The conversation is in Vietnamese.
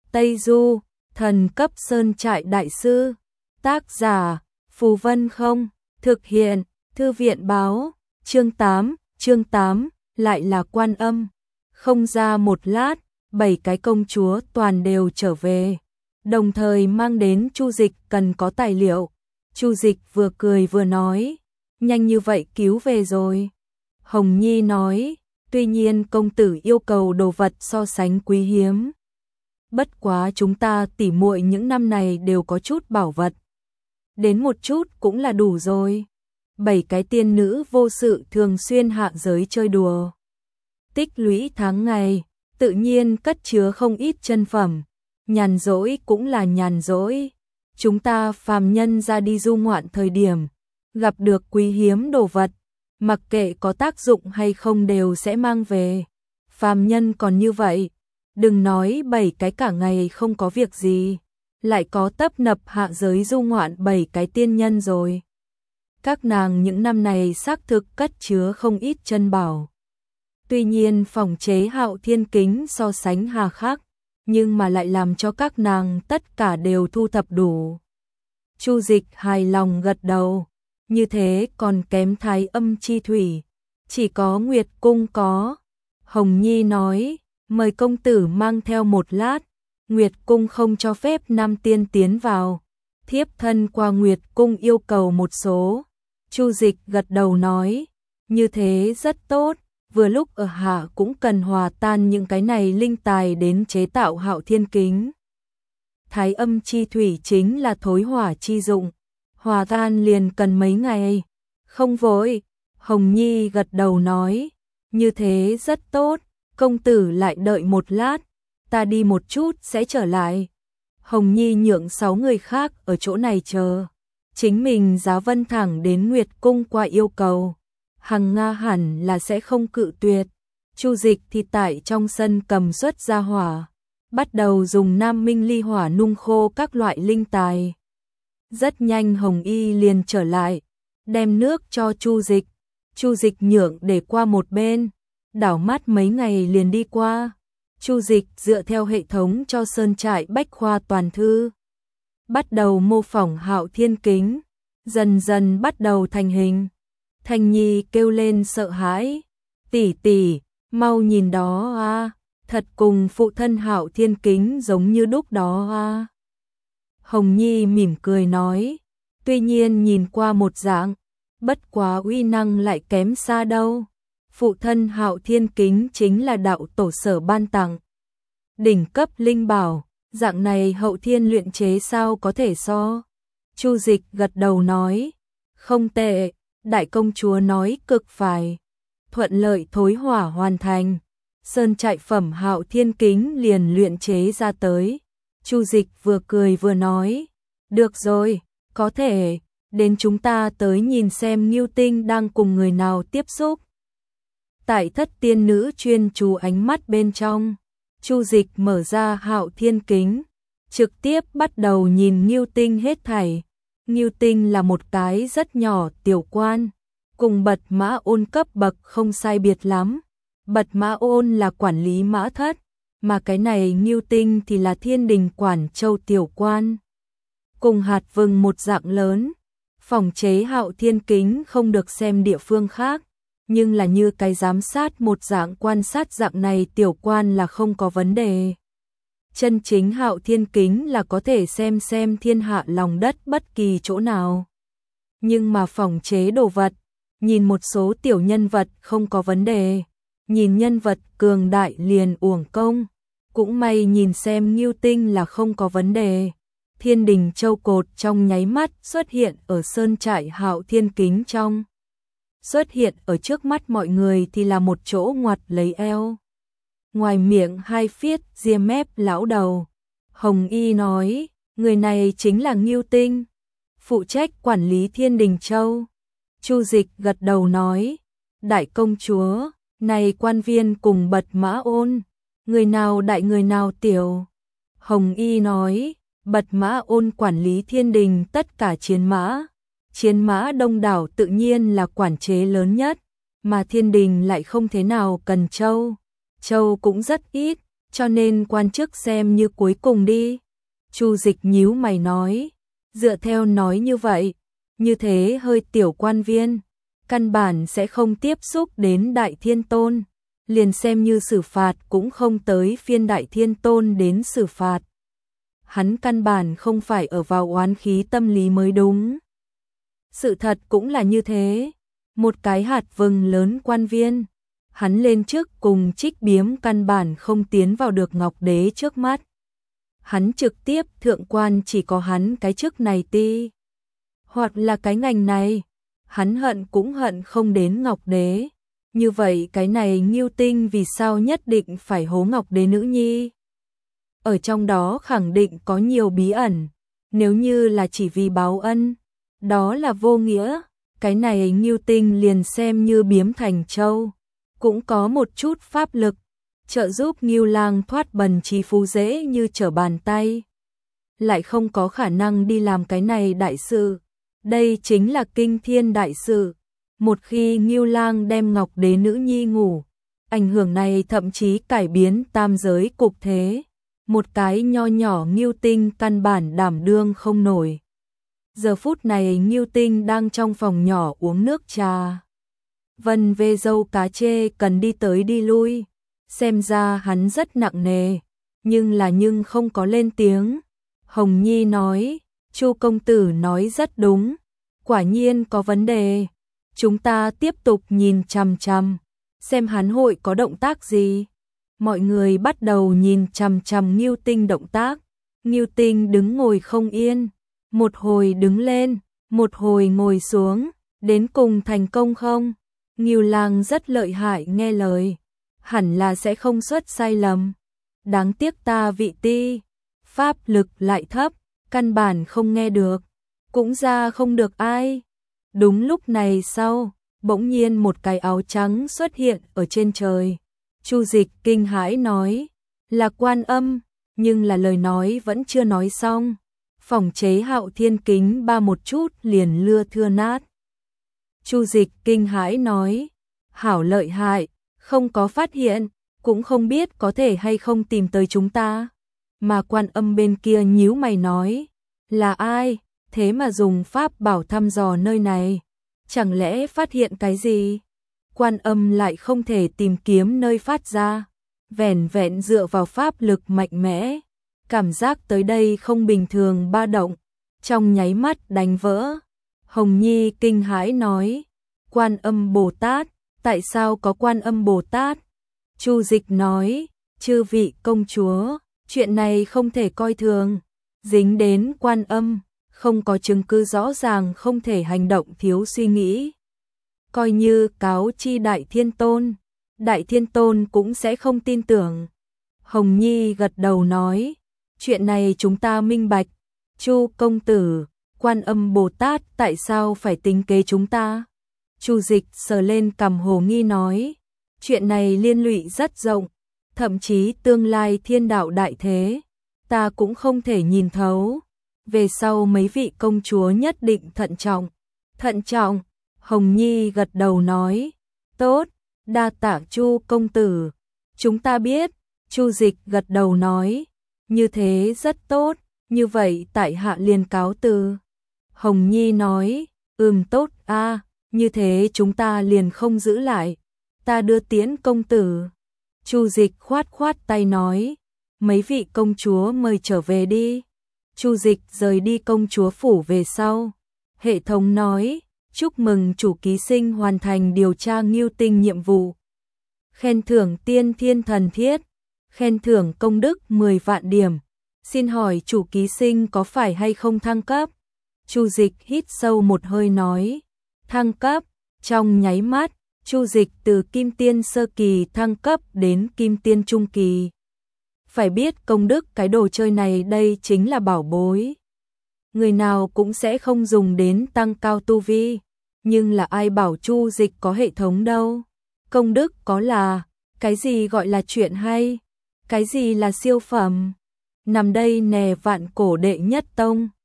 Tây Du, thần cấp sơn trại đại sư. Tác giả, Phù Vân Không. Thực hiện, Thư viện báo. Chương 8, lại là Quan Âm. Không ra một lát, 7 cái công chúa toàn đều trở về, đồng thời mang đến Chu Dịch cần có tài liệu. Chu Dịch vừa cười vừa nói, nhanh như vậy cứu về rồi. Hồng Nhi nói, tuy nhiên công tử yêu cầu đồ vật so sánh quý hiếm. Bất quá chúng ta tỉ muội những năm này đều có chút bảo vật. Đến một chút cũng là đủ rồi. 7 cái tiên nữ vô sự thường xuyên hạ giới chơi đùa. Tích lũy tháng ngày, tự nhiên cất chứa không ít chân phẩm. Nhàn rỗi cũng là nhàn rỗi. Chúng ta phàm nhân ra đi du ngoạn thời điểm, gặp được quý hiếm đồ vật, mặc kệ có tác dụng hay không đều sẽ mang về. Phàm nhân còn như vậy, đừng nói 7 cái cả ngày không có việc gì, lại có tấp nập hạ giới du ngoạn 7 cái tiên nhân rồi. Các nàng những năm này xác thực cất chứa không ít chân bảo. Tuy nhiên phòng chế Hạo Thiên Kính so sánh hà khắc, nhưng mà lại làm cho các nàng tất cả đều thu thập đủ. Chu Dịch hài lòng gật đầu, như thế còn kém Thái Âm chi thủy, chỉ có Nguyệt Cung có. Hồng Nhi nói, mời công tử mang theo một lát, Nguyệt Cung không cho phép nam tiên tiến vào, thiếp thân qua Nguyệt Cung yêu cầu một số. Chu Dịch gật đầu nói, như thế rất tốt, vừa lúc ở hạ cũng cần hòa tan những cái này linh tài đến chế tạo Hạo Thiên Kính. Thái Âm chi thủy chính là thối hỏa chi dụng, hòa tan liền cần mấy ngày. Không vội, Hồng Nhi gật đầu nói, như thế rất tốt, công tử lại đợi một lát, ta đi một chút sẽ trở lại. Hồng Nhi nhượng 6 người khác ở chỗ này chờ, chính mình giá vân thẳng đến Nguyệt Cung qua yêu cầu. Hằng Nga hẳn là sẽ không cự tuyệt. Chu Dịch thì tại trong sân cầm xuất ra hỏa, bắt đầu dùng Nam Minh ly hỏa nung khô các loại linh tài. Rất nhanh Hồng Y liền trở lại, đem nước cho Chu Dịch. Chu Dịch nhượng để qua một bên, đảo mắt mấy ngày liền đi qua. Chu Dịch dựa theo hệ thống cho sơn trại bách khoa toàn thư, bắt đầu mô phỏng Hạo Thiên Kính, dần dần bắt đầu thành hình. Thanh Nhi kêu lên sợ hãi, tỷ tỷ, mau nhìn đó a, thật cùng phụ thân Hạo Thiên Kính giống như đúc đó a. Hồng Nhi mỉm cười nói, tuy nhiên nhìn qua một dạng, bất quá uy năng lại kém xa đâu. Phụ thân Hạo Thiên Kính chính là đạo tổ sở ban tặng, đỉnh cấp linh bảo, dạng này hậu thiên luyện chế sao có thể so. Chu Dịch gật đầu nói, không tệ, đại công chúa nói cực phải. Thuận lợi thối hỏa hoàn thành, sơn trại phẩm Hạo Thiên Kính liền luyện chế ra tới. Chu Dịch vừa cười vừa nói, được rồi, có thể, đến chúng ta tới nhìn xem Ngưu Tinh đang cùng người nào tiếp xúc. Tại thất tiên nữ chuyên chú ánh mắt bên trong, Chu Dịch mở ra Hạo Thiên Kính, trực tiếp bắt đầu nhìn Ngưu Tinh hết thảy. Ngưu Tinh là một cái rất nhỏ tiểu quan, cùng Bật Mã Ôn cấp bậc không sai biệt lắm. Bật Mã Ôn là quản lý mã thất, mà cái này Ngưu Tinh thì là Thiên Đình Quản Châu tiểu quan, cùng hạt vừng một dạng lớn. Phòng chế Hạo Thiên Kính không được xem địa phương khác, nhưng là như cái giám sát một dạng quan sát dạng này tiểu quan là không có vấn đề. Chân chính Hạo Thiên Kính là có thể xem thiên hạ lòng đất bất kỳ chỗ nào. Nhưng mà phòng chế đồ vật, nhìn một số tiểu nhân vật không có vấn đề, nhìn nhân vật cường đại liền uổng công. Cũng may nhìn xem Ngưu Tinh là không có vấn đề. Thiên Đình Châu cột trong nháy mắt xuất hiện ở sơn trại Hạo Thiên Kính trong. Xuất hiện ở trước mắt mọi người thì là một chỗ ngoặt lấy eo. Ngoài miệng 2 phiết ria mép lão đầu. Hồng Y nói, người này chính là Ngưu Tinh, phụ trách quản lý Thiên Đình Châu. Chu Dịch gật đầu nói, đại công chúa, này quan viên cùng Bật Mã Ôn, người nào đại người nào tiểu. Hồng Y nói, Bật Mã Ôn quản lý Thiên Đình tất cả chiến mã đông đảo tự nhiên là quản chế lớn nhất, mà Thiên Đình lại không thế nào cần châu. Châu cũng rất ít, cho nên quan chức xem như cuối cùng đi. Chu Dịch nhíu mày nói, dựa theo nói như vậy, như thế hơi tiểu quan viên, căn bản sẽ không tiếp xúc đến Đại Thiên Tôn, liền xem như xử phạt cũng không tới phiên Đại Thiên Tôn đến xử phạt. Hắn căn bản không phải ở vào oán khí tâm lý mới đúng. Sự thật cũng là như thế, một cái hạt vừng lớn quan viên, hắn lên trước cùng Trích Biếm căn bản không tiến vào được Ngọc Đế trước mắt. Hắn trực tiếp thượng quan chỉ có hắn cái chức này ti, hoặc là cái ngành này, hắn hận cũng hận không đến Ngọc Đế. Như vậy cái này Ngưu Tinh vì sao nhất định phải hố Ngọc Đế nữ nhi? Ở trong đó khẳng định có nhiều bí ẩn, nếu như là chỉ vì báo ân, đó là vô nghĩa, cái này Ngưu Tinh liền xem như biếm thành châu, cũng có một chút pháp lực, trợ giúp Ngưu Lang thoát bần trí phú dễ như trở bàn tay. Lại không có khả năng đi làm cái này đại sự, đây chính là kinh thiên đại sự. Một khi Ngưu Lang đem Ngọc Đế nữ nhi ngủ, ảnh hưởng này thậm chí cải biến tam giới cục thế. Một cái nho nhỏ Ngưu Tinh căn bản đảm đương không nổi. Giờ phút này Ngưu Tinh đang trong phòng nhỏ uống nước trà. Vân về dâu cá chê cần đi tới đi lui, xem ra hắn rất nặng nề, nhưng không có lên tiếng. Hồng Nhi nói, Chu công tử nói rất đúng, quả nhiên có vấn đề. Chúng ta tiếp tục nhìn chằm chằm, xem hắn hội có động tác gì. Mọi người bắt đầu nhìn chằm chằm Ngưu Tinh động tác. Ngưu Tinh đứng ngồi không yên, một hồi đứng lên, một hồi ngồi xuống, đến cùng thành công không? Ngưu Lang rất lợi hại nghe lời, hẳn là sẽ không xuất sai lầm. Đáng tiếc ta vị ti, pháp lực lại thấp, căn bản không nghe được, cũng ra không được ai. Đúng lúc này sau, bỗng nhiên một cái áo trắng xuất hiện ở trên trời. Chu Dịch kinh hãi nói, là Quan Âm, nhưng là lời nói vẫn chưa nói xong. Phòng chế Hạo Thiên kính ba một chút liền lưa thưa nát. Chu Dịch kinh hãi nói, hảo lợi hại, không có phát hiện, cũng không biết có thể hay không tìm tới chúng ta. Mà Quan Âm bên kia nhíu mày nói, là ai, thế mà dùng pháp bảo thăm dò nơi này, chẳng lẽ phát hiện cái gì? Quan Âm lại không thể tìm kiếm nơi phát ra, vẻn vẹn dựa vào pháp lực mạnh mẽ, cảm giác tới đây không bình thường ba động, trong nháy mắt đánh vỡ. Hồng Nhi kinh hãi nói, Quan Âm Bồ Tát, tại sao có Quan Âm Bồ Tát? Chu Dịch nói, chư vị công chúa, chuyện này không thể coi thường, dính đến Quan Âm, không có chứng cứ rõ ràng không thể hành động thiếu suy nghĩ. Coi như cáo chi Đại Thiên Tôn cũng sẽ không tin tưởng. Hồng Nhi gật đầu nói, chuyện này chúng ta minh bạch. Chu công tử, Quan Âm Bồ Tát tại sao phải tính kế chúng ta? Chu Dịch sờ lên cằm hồ nghi nói, chuyện này liên lụy rất rộng, thậm chí tương lai thiên đạo đại thế, ta cũng không thể nhìn thấu. Về sau mấy vị công chúa nhất định thận trọng. Thận trọng, Hồng Nhi gật đầu nói, tốt, đa tạ Chu công tử, chúng ta biết. Chu Dịch gật đầu nói, như thế rất tốt, như vậy tại hạ liền cáo từ. Hồng Nhi nói, tốt a, như thế chúng ta liền không giữ lại, ta đưa tiễn công tử. Chu Dịch khoát khoát tay nói, mấy vị công chúa mời trở về đi. Chu Dịch rời đi công chúa phủ về sau, hệ thống nói, chúc mừng chủ ký sinh hoàn thành điều tra Ngưu Tinh nhiệm vụ. Khen thưởng tiên thiên thần thiết, khen thưởng công đức 10 vạn điểm. Xin hỏi chủ ký sinh có phải hay không thăng cấp? Chu Dịch hít sâu một hơi nói, thăng cấp. Trong nháy mắt, Chu Dịch từ Kim Tiên sơ kỳ thăng cấp đến Kim Tiên trung kỳ. Phải biết công đức cái đồ chơi này đây chính là bảo bối. Người nào cũng sẽ không dùng đến tăng cao tu vi, nhưng là ai bảo Chu Dịch có hệ thống đâu. Công đức có là, cái gì gọi là chuyện hay, cái gì là siêu phẩm. Nằm đây nè vạn cổ đệ nhất tông.